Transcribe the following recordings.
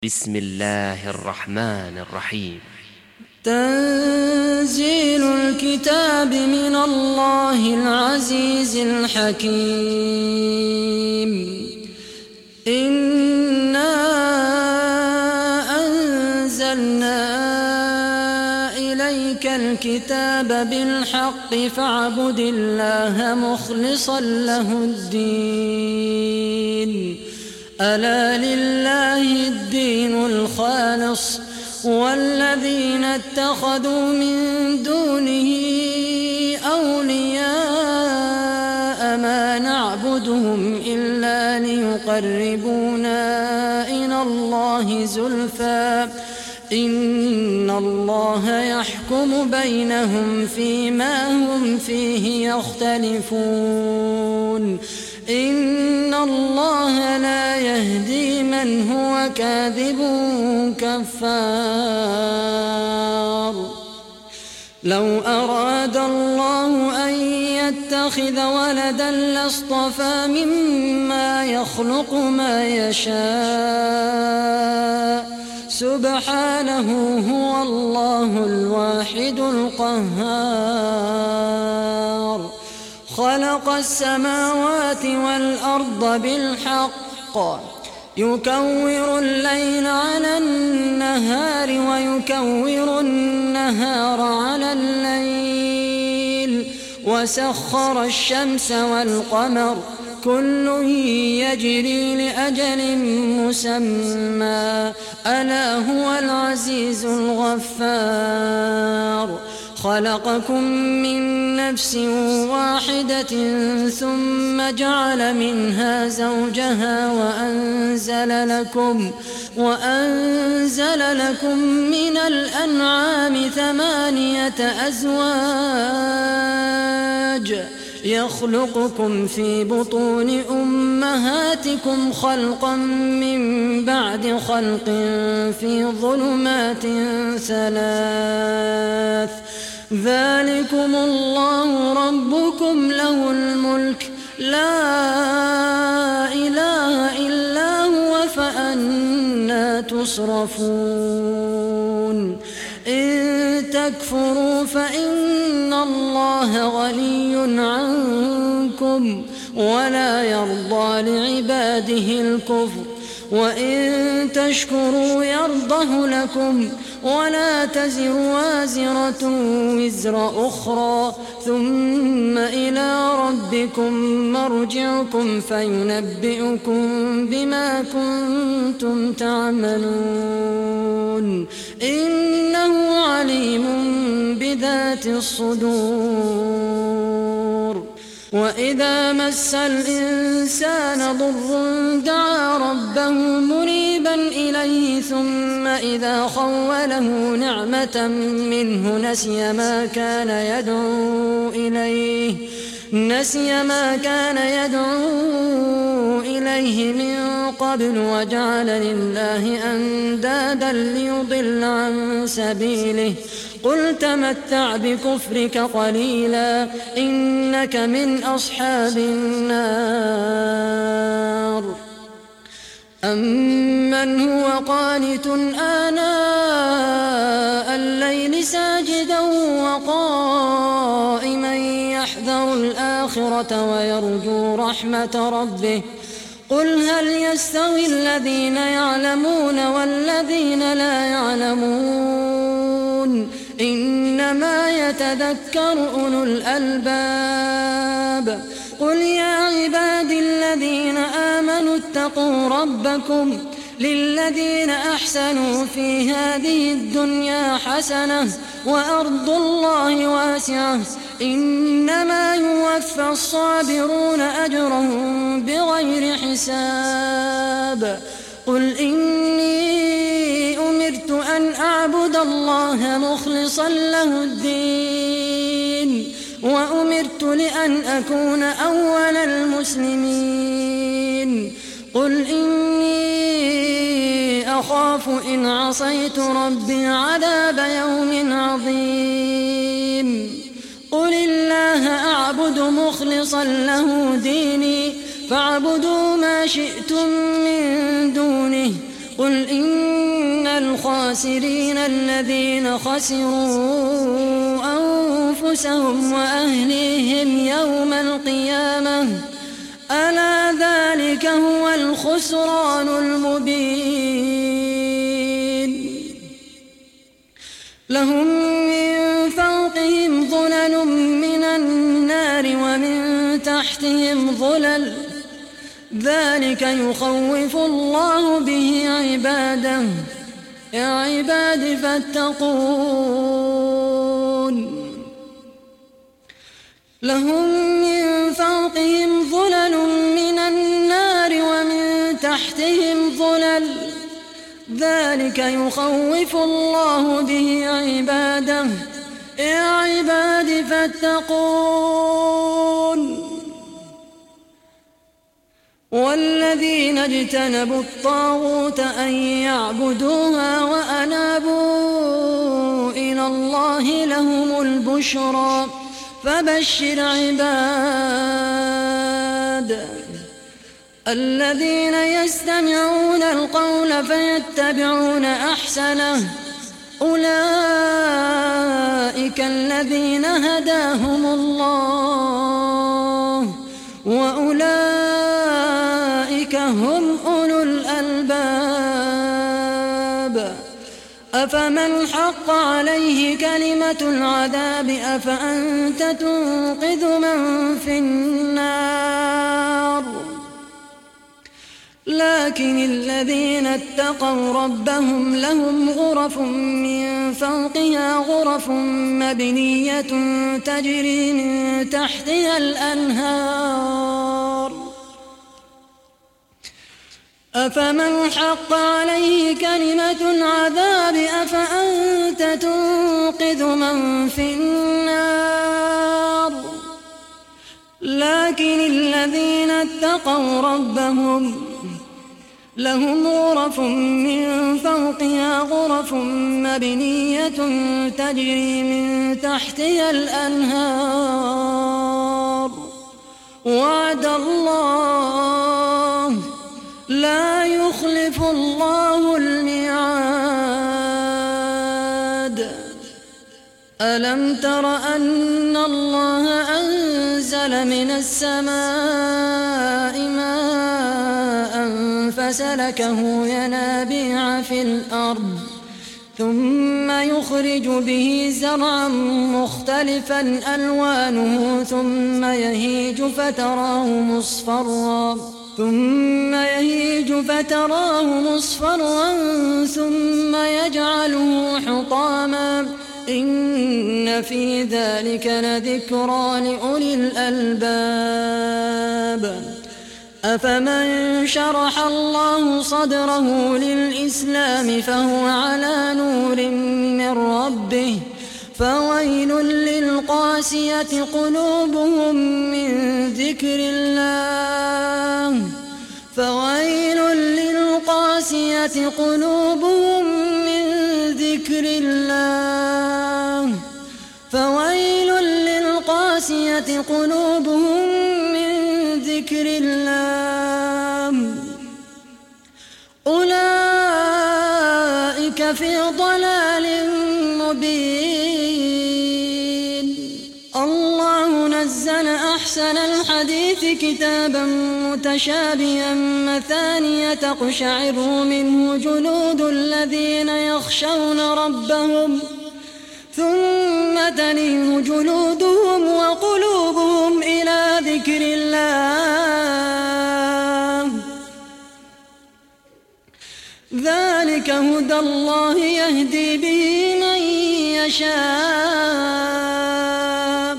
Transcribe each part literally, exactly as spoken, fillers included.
بسم الله الرحمن الرحيم. تنزيل الكتاب من الله العزيز الحكيم. إنا أنزلنا إليك الكتاب بالحق فاعبد الله مخلصا له الدين. ألا لله الدين الخالص والذين اتخذوا من دونه أولياء ما نعبدهم إلا ليقربونا إلى الله زلفى إن الله يحكم بينهم فيما هم فيه يختلفون. إن الله لا يهدي من هو كاذب كفار. لو أراد الله أن يتخذ ولدا لاصطفى مما يخلق ما يشاء سبحانه هو الله الواحد القهار. خلق السماوات والأرض بالحق يكور الليل على النهار ويكور النهار على الليل وسخر الشمس والقمر كل يجري لأجل مسمى ألا هو العزيز الغفار. خلقكم من نفس واحدة ثم جعل منها زوجها وأنزل لكم, وأنزل لكم من الأنعام ثمانية أزواج يخلقكم في بطون أمهاتكم خلقا من بعد خلق في ظلمات ثلاث ذلكم الله ربكم له الملك لا إله إلا هو فأنى تصرفون. إن تكفروا فإن الله غني عنكم ولا يرضى لعباده الكفر وإن تشكروا يرضه لكم ولا تزر وازرة وزر أخرى ثم إلى ربكم مرجعكم فينبئكم بما كنتم تعملون. إنه عليم بذات الصدور. وإذا مس الإنسان ضر دعا ربه منيبا إليه ثم إذا خوله نعمة منه نسي ما كان يدعو إليه نسي ما كان يدعو إليه من قبل وجعل لله أندادا ليضل عن سبيله. قل تمتع بكفرك قليلا إنك من أصحاب النار. أمن هو قانت آناء الليل ساجدا وقائما يحذر الآخرة ويرجو رحمة ربه قل هل يستوي الذين يعلمون والذين لا يعلمون إنما يتذكر أولو الألباب. قل يا عبادي الذين آمنوا اتقوا ربكم للذين أحسنوا في هذه الدنيا حسنة وأرض الله واسعة إنما يوفى الصابرون أجرهم بغير حساب. قل إني أمرت أن أعبد الله مخلصا له الدين وأمرت لأن أكون أول المسلمين. قل إني أخاف إن عصيت ربي عذاب يوم عظيم. قل الله أعبد مخلصا له ديني فاعبدوا ما شئتم من دونه قل إن الخاسرين الذين خسروا أنفسهم وأهليهم يوم القيامة ألا ذلك هو الخسران المبين لهم من فوقهم ظلل من النار ومن تحتهم ظلل ذلك يخوف الله به عباده يا عباد فاتقون لهم من فوقهم ظلل من النار ومن تحتهم ظلل ذلك يخوف الله به عباده يا عباد فاتقون والذين اجتنبوا الطاغوت أن يعبدوها وأنابوا إلى الله لهم البشرى فبشر عباد الذين يستمعون القول فيتبعون أحسنه أولئك الذين هداهم الله وأولئك هم أولو الألباب أفمن حق عليه كلمة العذاب أفأنت تنقذ من في النار لكن الذين اتقوا ربهم لهم غرف من فوقها غرف مبنية تجري من تحتها الأنهار أفمن حق عليه كلمة العذاب أفأنت تنقذ من في النار لكن الذين اتقوا ربهم لهم غرف من فوقها غرف مبنية تجري من تحتها الأنهار وعد الله لا يخلف الله الميعاد ألم تر أن الله أنزل من السماء ماء فسلكه ينابيع في الأرض ثم يخرج به زرعا مختلفا ألوانه ثم يهيج فتراه مصفرا ثم يهيج فتراه مصفرا ثم يجعله حطاما إن في ذلك لذكرى لأولي الألباب أفمن شرح الله صدره للإسلام فهو على نور من ربه فويل للقاسية قلوبهم من ذكر الله فويل للقاسية قلوبهم من ذكر الله فويل للقاسية قلوبهم من ذكر الله أولئك في ضلال مبين الله نزل أحسن الحديث كتابا متشابها مثانية تقشعر منه جلود الذين يخشون ربهم ثم تلين جلودهم وقلوبهم إلى ذكر الله ذلك هدى الله يهدي به من يشاء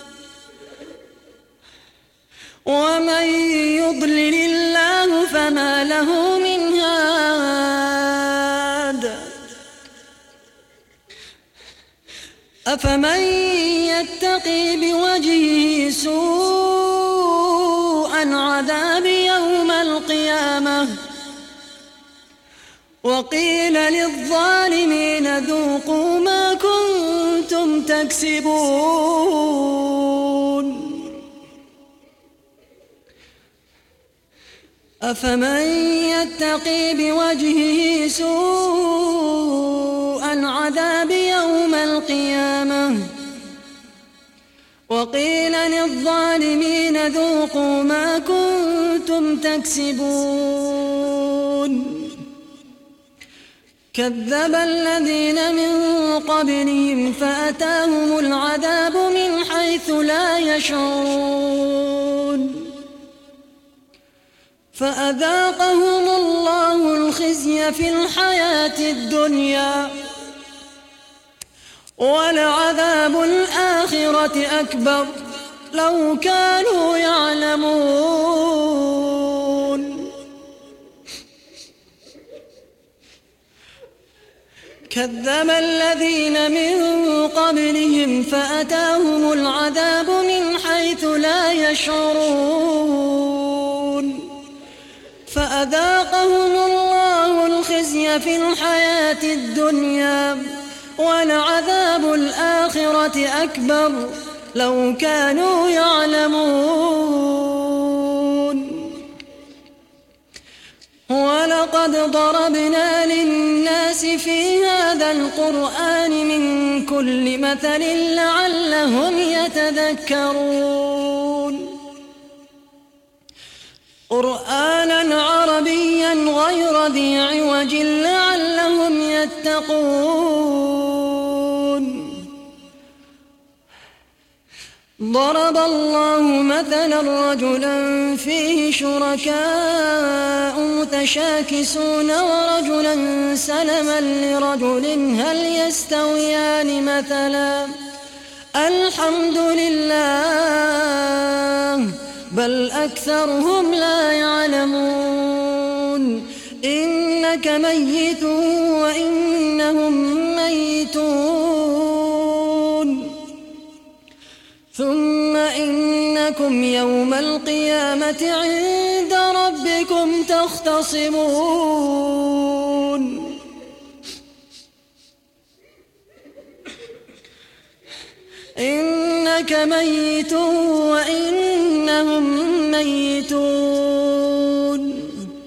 ومن يضلل الله فما له من هاد أفمن يتقي بوجهه سوء العذاب يوم القيامة وقيل للظالمين ذوقوا ما كنتم تكسبون أفمن يتقي بوجهه سوء العذاب يوم القيامة وقيل للظالمين ذوقوا ما كنتم تكسبون كذب الذين من قبلهم فأتاهم العذاب من حيث لا يشعرون فأذاقهم الله الخزي في الحياة الدنيا ولعذاب الآخرة أكبر لو كانوا يعلمون كذب الذين من قبلهم فأتاهم العذاب من حيث لا يشعرون فأذاقهم الله الخزي في الحياة الدنيا ولعذاب الآخرة أكبر لو كانوا يعلمون ولقد ضربنا للناس في هذا القرآن من كل مثل لعلهم يتذكرون قرآنا عربيا غير ذي عوج لعلهم يتقون ضرب الله مثلا رجلا فيه شركاء متشاكسون ورجلا سلما لرجل هل يستويان مثلا الحمد لله بل أكثرهم لا يعلمون إنك ميت وإنهم ميتون ثم إنكم يوم القيامة عند ربكم تختصمون إنك ميت وإنهم ميتون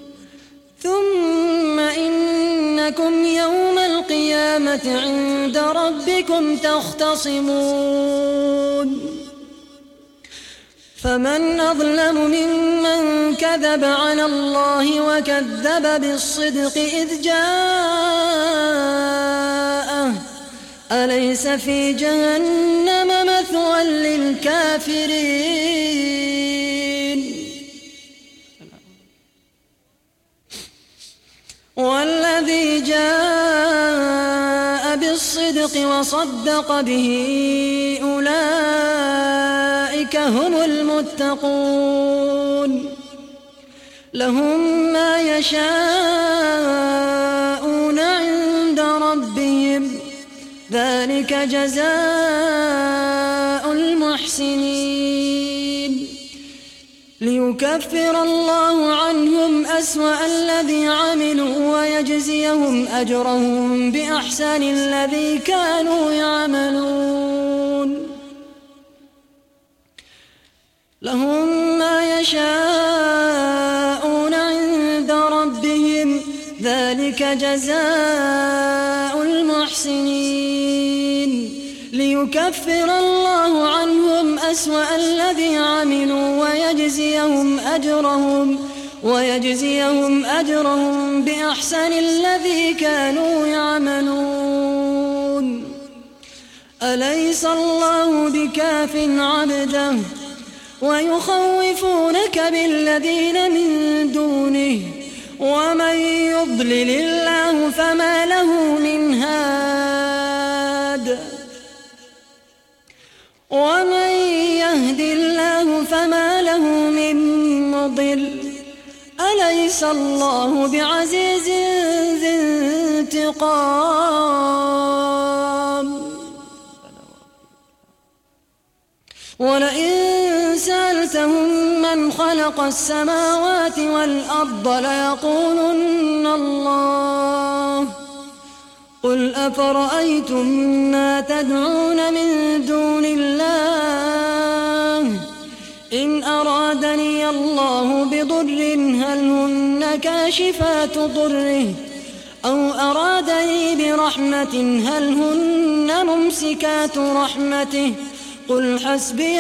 ثم إنكم يوم القيامة عند ربكم تختصمون فمن أظلم ممن كذب على الله وكذب بالصدق إذ جاءه أليس في جهنم مثوى للكافرين والذي جاء بالصدق وصدق به أولئك هم المتقون لهم ما يشاءون عند ربهم ذلك جزاء المحسنين ليكفر الله عنهم أسوأ الذي عملوا ويجزيهم أجرهم بأحسن الذي كانوا يعملون لهم ما يشاءون عند ربهم ذلك جزاء المحسنين ليكفر الله عنهم أسوأ الذي عملوا ويجزيهم أجرهم ويجزيهم أجرهم بأحسن الذي كانوا يعملون أليس الله بكاف عبده ويخوفونك بالذين من دونه ومن يضلل الله فما له من هاد ومن يهد الله فما له من مضل أليس الله بعزيز ذي انتقام ولئن سألتهم من خلق السماوات والأرض ليقولن الله قل أفرأيتم ما تدعون من دون الله إن أرادني الله بضر هل هن كاشفات ضره أو أرادني برحمة هل هن ممسكات رحمته قل حسبي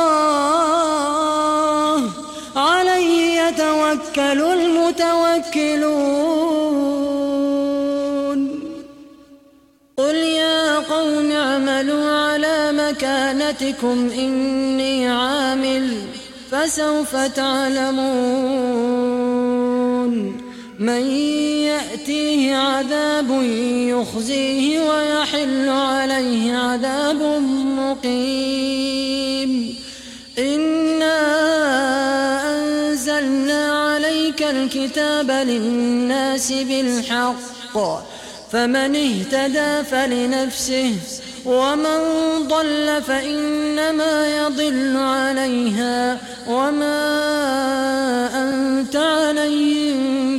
الله عليه يتوكل المتوكلون قل يا قوم اعملوا على مكانتكم إني عامل فسوف تعلمون من يأتيه عذاب يخزيه ويحل عليه عذاب مقيم إنا أنزلنا عليك الكتاب للناس بالحق فمن اهتدى فلنفسه ومن ضل فإنما يضل عليها وما أنت عليهم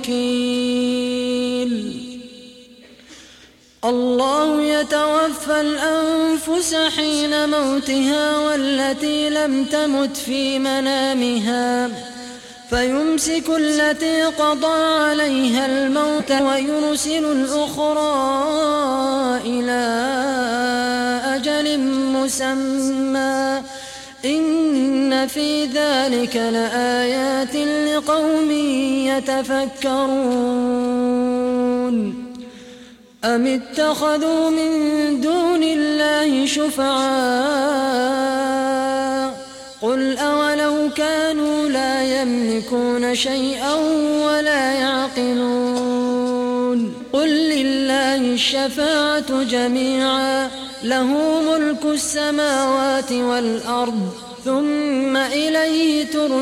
بوكيل الله يتوفى الأنفس حين موتها والتي لم تمت في منامها فيمسك التي قضى عليها الموت ويرسل الأخرى إلى أجل مسمى إن في ذلك لآيات لقوم يتفكرون أم اتخذوا من دون الله شفعاء قل أولو كانوا لا يملكون شيئا ولا يعقلون قل لله الشفاعة جميعا له ملك السماوات والأرض ثم إليه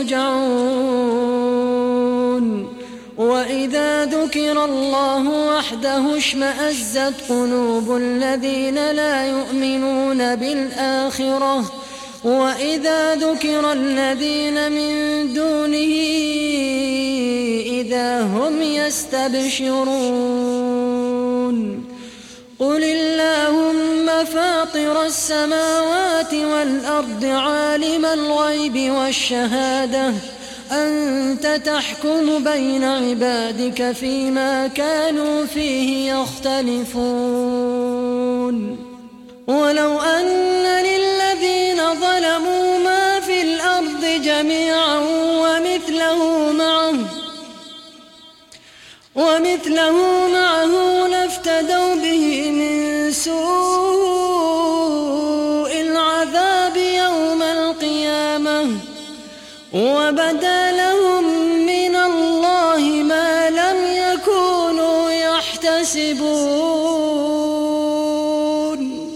ترجعون وإذا ذكر الله وحده اشمأزت قلوب الذين لا يؤمنون بالآخرة وإذا ذكر الذين من دونه إذا هم يستبشرون قل اللهم فاطر السماوات والأرض عالم الغيب والشهادة أنت تحكم بين عبادك فيما كانوا فيه يختلفون ولو أن للذين ظلموا ما في الأرض جميعا ومثله معه ومثله معه لافتدوا به من سوء العذاب يوم القيامة وبدا لهم من الله ما لم يكونوا يحتسبون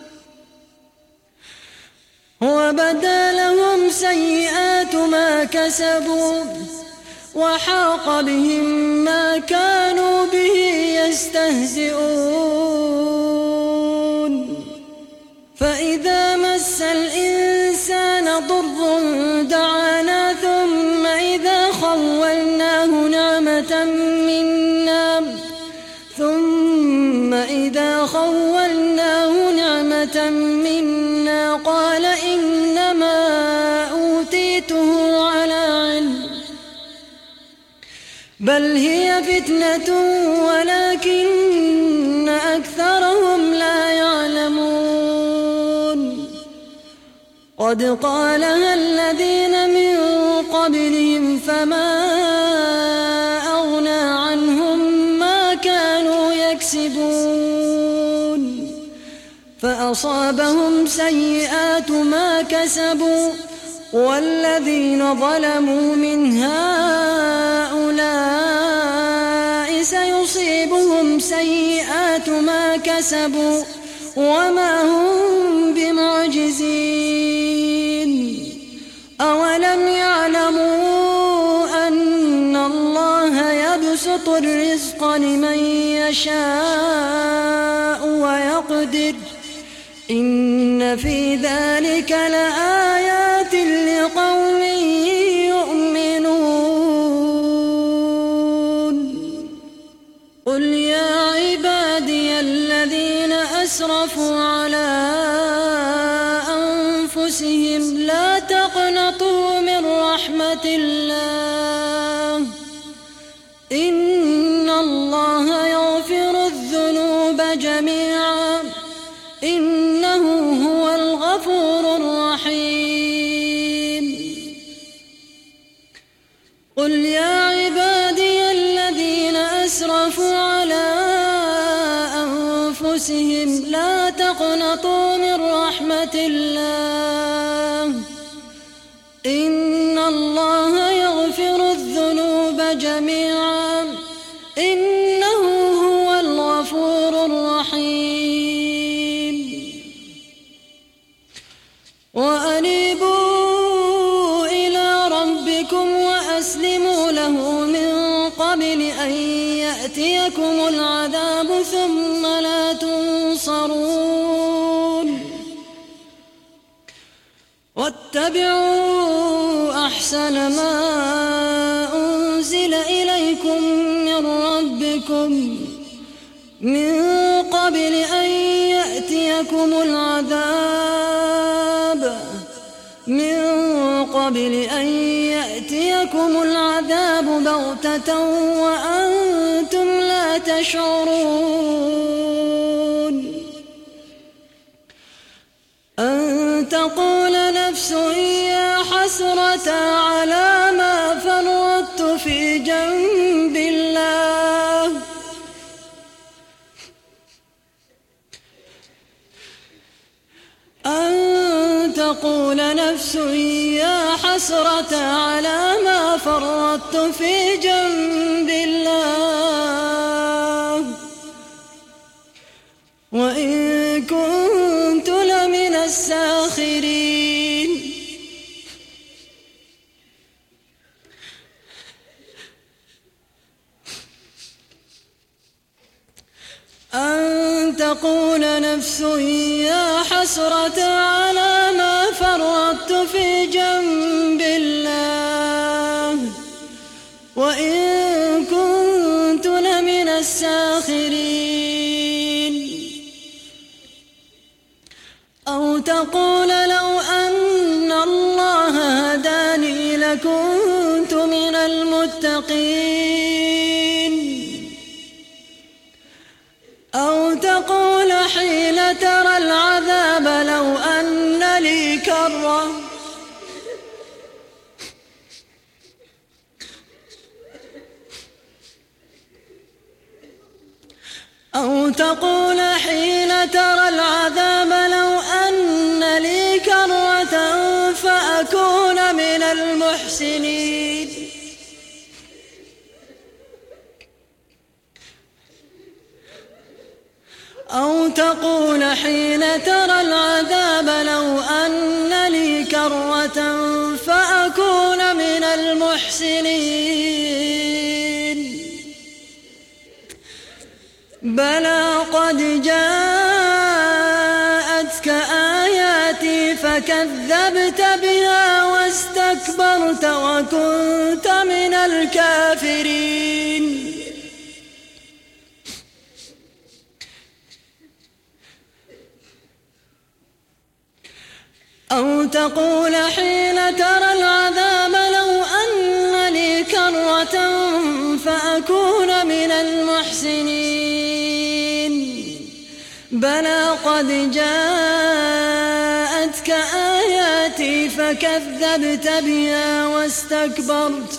وبدا لهم سيئات ما كسبوا وحاق بهم ما كانوا به يستهزئون فإذا مس الإنسان ضر دعانا ثم إذا خولناه نعمة منا ثم إذا خولناه نعمة منا قال إنما أوتيته على علم بل هي فتنة ولكن أكثرهم لا يعلمون قد قالها الذين من قبلهم فما أغنى عنهم ما كانوا يكسبون فأصابهم سيئات ما كسبوا والذين ظلموا من هؤلاء سيصيبهم سيئات ما كسبوا وما هم بمعجزين أولم يعلموا أن الله يبسط الرزق لمن يشاء ويقدر إن في ذلك لآيات لقوم يؤمنون قل يا عبادي الذين أسرفوا على أنفسهم لا تقنطوا من رحمة الله جميعا إنه هو الغفور الرحيم. قل يا عبادي الذين أسرفوا على أنفسهم لا تقنطوا من رحمة الله إن الله يغفر الذنوب جميعا إنه هو الغفور الرحيم. وأنيبوا إلى ربكم وأسلموا له من قبل أن يأتيكم العذاب ثم لا تنصرون. واتبعوا أحسن ما أنزل إليكم من ربكم من قبل أن يأتيكم العذاب من قبل أن يأتيكم العذاب بغتة وأنتم لا تشعرون. أن تقول نفس يا حسرة على ما فرطت في جنب الله أن تقول نفس يا حسرة على ما فرطت في جنب الله وإن كنت لمن الساخرين. أن تقول نفس يا حسرة على ما فرطت في جنب الله وإن كنت لمن الساخرين. أو تقول لو أن الله هداني لكنت من المتقين. أو تقول حين ترى العذاب لو أن لي كرة أو تقول حين ترى العذاب لو أن لي كرة فأكون من المحسنين. أو تقول حين ترى العذاب لو أن لي كرة فأكون من المحسنين. بلى قد جاءتك آياتي فكذبت بها واستكبرت وكنت من الكافرين. أو تقول حين ترى العذاب لو أن لي كرة فأكون من المحسنين. بلى قد جاءتك آياتي فكذبت بها واستكبرت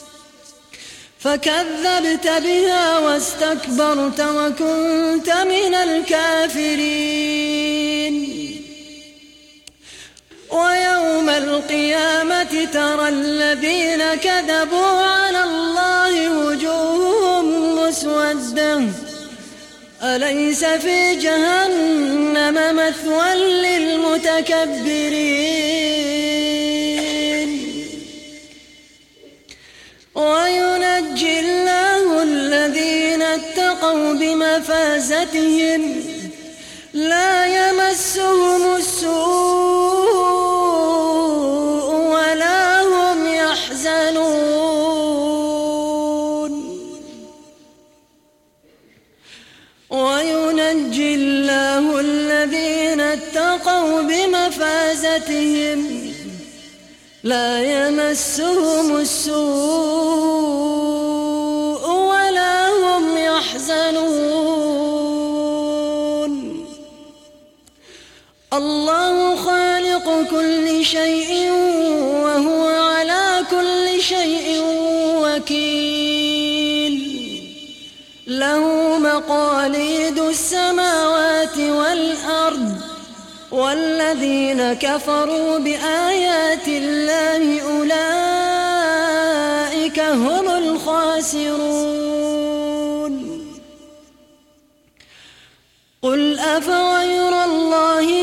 فكذبت بها واستكبرت وكنت من الكافرين. ويوم القيامة ترى الذين كذبوا على الله وجوههم مسودة أليس في جهنم مثوى للمتكبرين. وينجي الله الذين اتقوا بمفازتهم لا يمسهم السوء ولا هم يحزنون. وينجي الله الذين اتقوا بمفازتهم لا يمسهم السوء ولا هم يحزنون. الله خالق كل شيء وهو على كل شيء وكيل له مقاليد السماوات والأرض والذين كفروا بآيات الله أولئك هم الخاسرون قل أفغير الله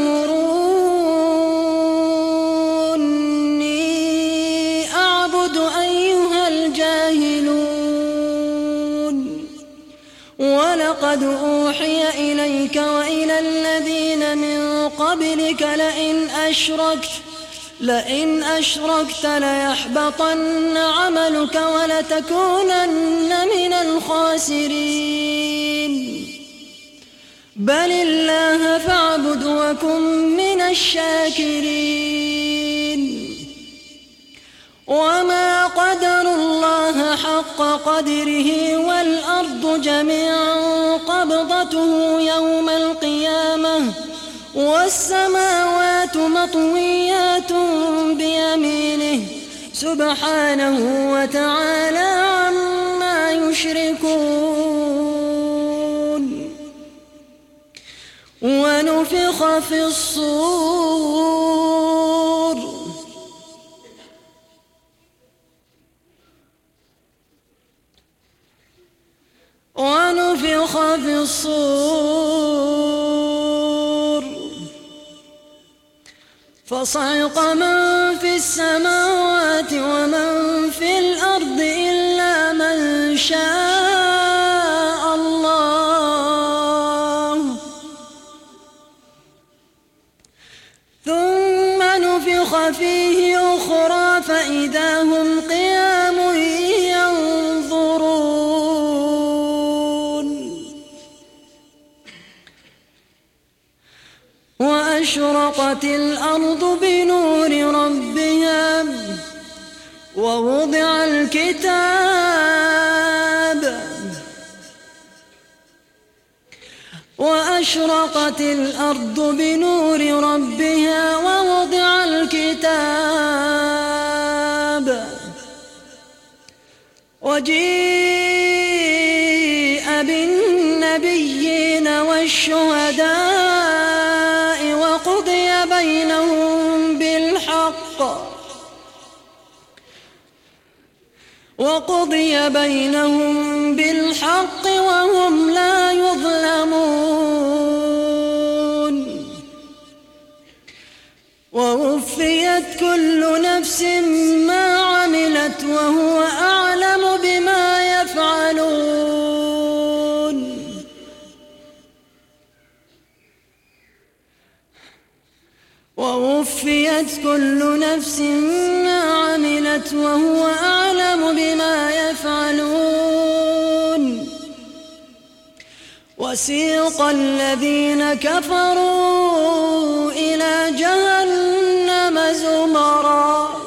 تأمروني أعبد أيها الجاهلون ولقد أوحي إليك وإلى الذين من قبلك لئن أشركت لئن أشركت ليحبطن عملك ولتكونن من الخاسرين بل الله فاعبد وكن من الشاكرين وما قدروا الله حق قدره والأرض جميعا قبضته يوم القيامة والسماوات مطويات بيمينه سبحانه وتعالى عما يشركون ونفخ في الصور ونفخ في الصور فصعق من في السماوات ومن في الأرض إلا من شاء الله ثم نفخ فيه أخرى فإذا هم قيام وأشرقت الأرض بنور ربها ووضع الكتاب وأشرقت الأرض بنور ربها ووضع الكتاب وجيء بالنبيين والشهداء وقضي بينهم بالحق وقضي بينهم بالحق وهم لا يظلمون ووفيت كل نفس ما عملت وهو أعلم بما يفعلون ووفيت كل نفس ما عملت وهو أعلم بما يفعلون وسيق الذين كفروا إلى جهنم زمرا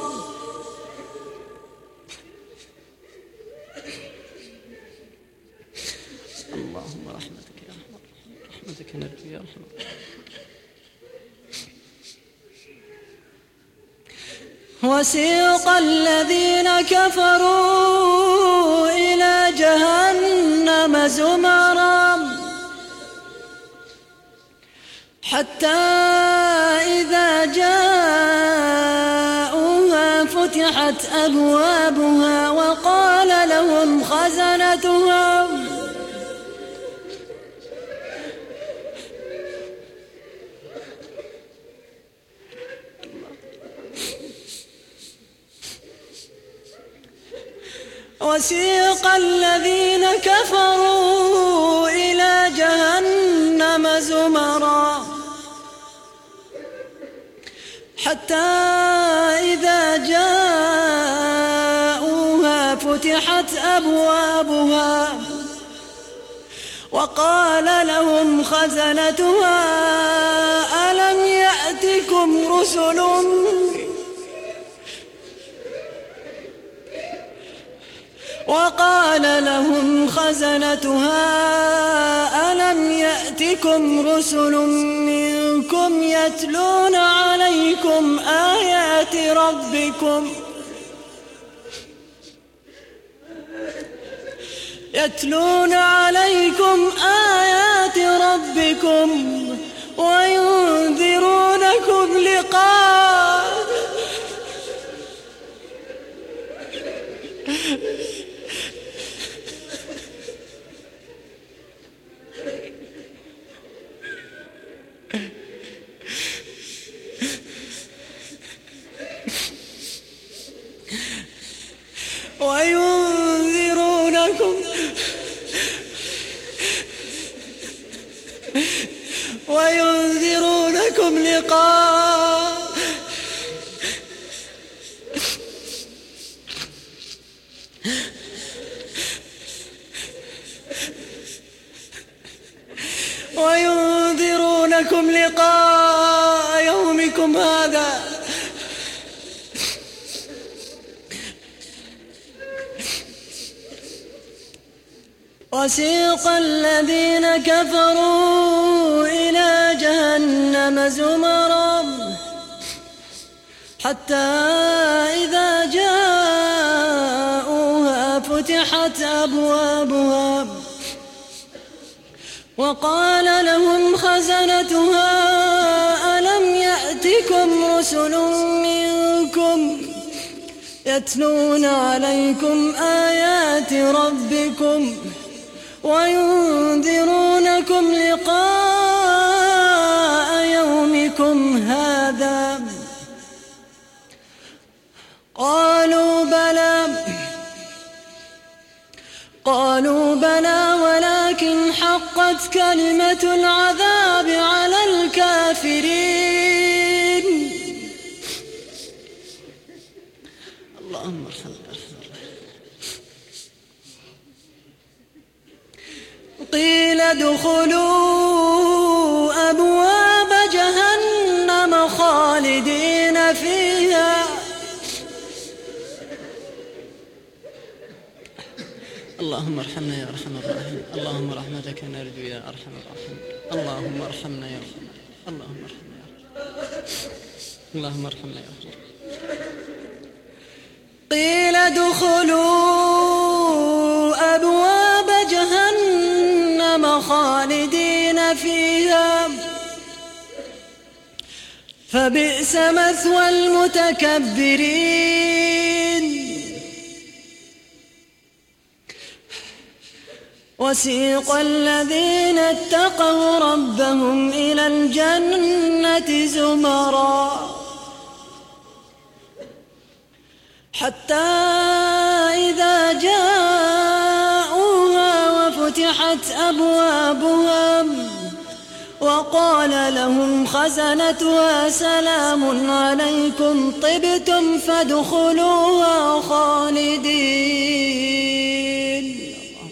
اللهم رحمتك يا رحمة رحمتك نرجو يا رحمة وسيق الذين كفروا إلى جهنم زمرا حتى إذا جاءوها فتحت أبوابها وقال لهم خزنتها وسيق الذين كفروا إلى جهنم زمرا حتى إذا جاءوها فتحت أبوابها وقال لهم خزنتها ألم يأتكم رسل وقال لهم خزنتها ألم يأتكم رسل منكم منكم يتلون عليكم آيات ربكم يتلون عليكم آيات ربكم وينذرونكم لقاء وينذرونكم وينذرونكم لقاء وينذرونكم لقاء يومكم هذا وسيق الذين كفروا إلى جهنم زمرا حتى إذا جاءوها فتحت أبوابها وقال لهم خزنتها ألم يأتكم رسل منكم يتلون عليكم آيات ربكم وينذرونكم لقاء يومكم هذا قالوا بلى قالوا بلى ولكن حقت كلمة العذاب على الكافرين. اللهم ارحمنا. قيل ادخلوا أبواب جهنم خالدين فيها. اللهم ارحمنا يا أرحم الراحمين. اللهم رحمتك نرجو يا أرحم الراحمين. اللهم ارحمنا يا أرحم اللهم ارحمنا يا أرحم اللهم ارحمنا يا أرحم. قيل ادخلوا أبواب جهنم خالدين فيها فبئس مثوى المتكبرين. وسيق الذين اتقوا ربهم إلى الجنة زمرا حتى إذا جاءوها وفتحت أبوابها وقال لهم خزنتها سلام عليكم طبتم فادخلوها خالدين.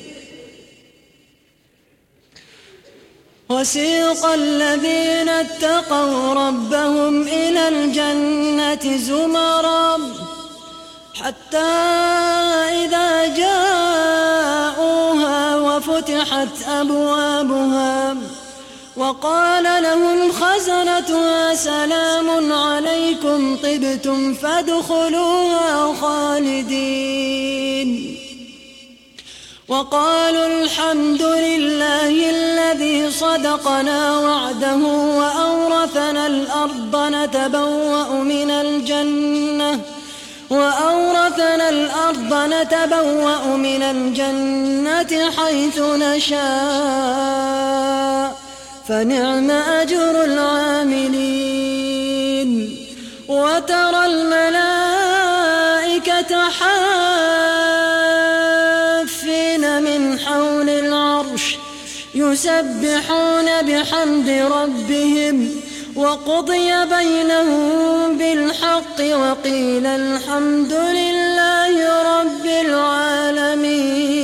وسيق الذين اتقوا ربهم إلى الجنة زمرا حتى إذا جاءوها وفتحت أبوابها وقال لهم خزنتها سلام عليكم طبتم فادخلوها خالدين. وقالوا الحمد لله الذي صدقنا وعده وأورثنا الأرض نتبوأ من الجنة وأورثنا الأرض نتبوأ من الجنة حيث نشاء فنعم أجر العاملين. وترى الملائكة حافين من حول العرش يسبحون بحمد ربهم وقضي بينهم بالحق وقيل الحمد لله رب العالمين.